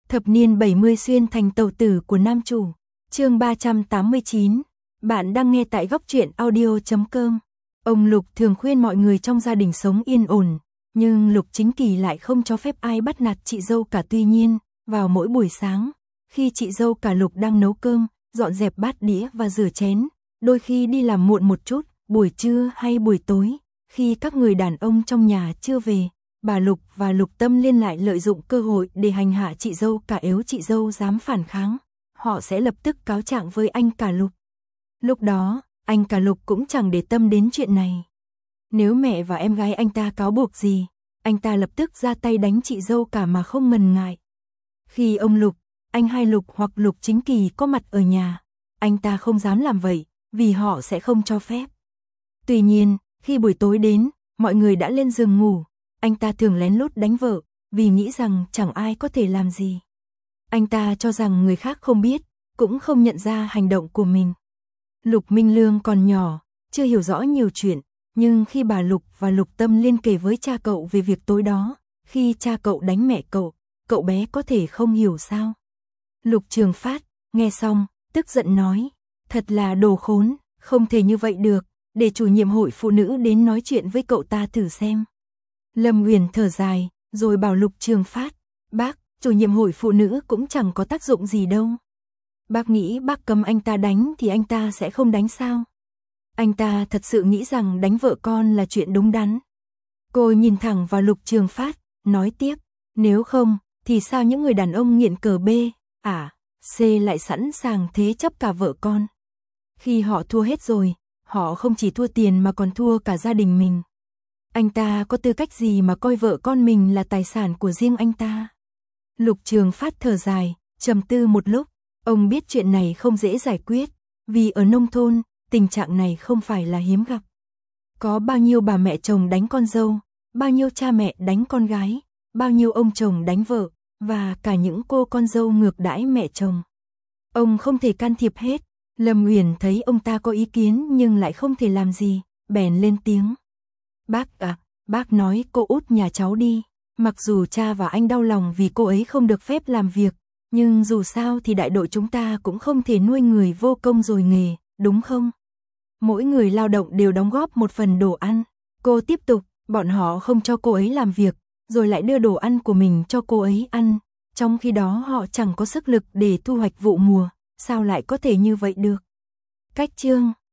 Thập niên 70 xuyên thành tàu tử của nam chủ. Chương 389. Bạn đang nghe tại góc truyện audio.com. Ông Lục thường khuyên mọi người trong gia đình sống yên ổn, nhưng Lục Chính Kỳ lại không cho phép ai bắt nạt chị dâu cả. Tuy nhiên, vào mỗi buổi sáng, khi chị dâu cả Lục đang nấu cơm, dọn dẹp bát đĩa và rửa chén, đôi khi đi làm muộn một chút, buổi trưa hay buổi tối, khi các người đàn ông trong nhà chưa về, bà Lục và Lục Tâm Liên lại lợi dụng cơ hội để hành hạ chị dâu cả. Nếu chị dâu dám phản kháng, họ sẽ lập tức cáo trạng với anh cả Lục. Lúc đó, anh cả Lục cũng chẳng để tâm đến chuyện này. Nếu mẹ và em gái anh ta cáo buộc gì, anh ta lập tức ra tay đánh chị dâu cả mà không ngần ngại. Khi ông Lục, anh hai Lục hoặc Lục Chính Kỳ có mặt ở nhà, anh ta không dám làm vậy, vì họ sẽ không cho phép. Tuy nhiên, khi buổi tối đến, mọi người đã lên giường ngủ, anh ta thường lén lút đánh vợ, vì nghĩ rằng chẳng ai có thể làm gì. Anh ta cho rằng người khác không biết, cũng không nhận ra hành động của mình. Lục Minh Lương còn nhỏ, chưa hiểu rõ nhiều chuyện, nhưng khi bà Lục và Lục Tâm Liên kể với cha cậu về việc tối đó, khi cha cậu đánh mẹ cậu bé có thể không hiểu sao. Lục Trường Phát, nghe xong, tức giận nói, thật là đồ khốn, không thể như vậy được, để chủ nhiệm hội phụ nữ đến nói chuyện với cậu ta thử xem. Lâm Uyển thở dài, rồi bảo Lục Trường Phát, bác, chủ nhiệm hội phụ nữ cũng chẳng có tác dụng gì đâu. Bác nghĩ bác cấm anh ta đánh thì anh ta sẽ không đánh sao? Anh ta thật sự nghĩ rằng đánh vợ con là chuyện đúng đắn. Cô nhìn thẳng vào Lục Trường Phát, nói tiếp, nếu không, thì sao những người đàn ông nghiện cờ B, C lại sẵn sàng thế chấp cả vợ con? Khi họ thua hết rồi, họ không chỉ thua tiền mà còn thua cả gia đình mình. Anh ta có tư cách gì mà coi vợ con mình là tài sản của riêng anh ta? Lục Trường Phát thở dài, trầm tư một lúc, ông biết chuyện này không dễ giải quyết, vì ở nông thôn, tình trạng này không phải là hiếm gặp. Có bao nhiêu bà mẹ chồng đánh con dâu, bao nhiêu cha mẹ đánh con gái, bao nhiêu ông chồng đánh vợ, và cả những cô con dâu ngược đãi mẹ chồng. Ông không thể can thiệp hết. Lâm Uyển thấy ông ta có ý kiến nhưng lại không thể làm gì, bèn lên tiếng. Bác nói cô út nhà cháu đi, mặc dù cha và anh đau lòng vì cô ấy không được phép làm việc, nhưng dù sao thì đại đội chúng ta cũng không thể nuôi người vô công rồi nghề, đúng không? Mỗi người lao động đều đóng góp một phần đồ ăn. Cô tiếp tục, bọn họ không cho cô ấy làm việc, rồi lại đưa đồ ăn của mình cho cô ấy ăn, trong khi đó họ chẳng có sức lực để thu hoạch vụ mùa, sao lại có thể như vậy được? Cách chương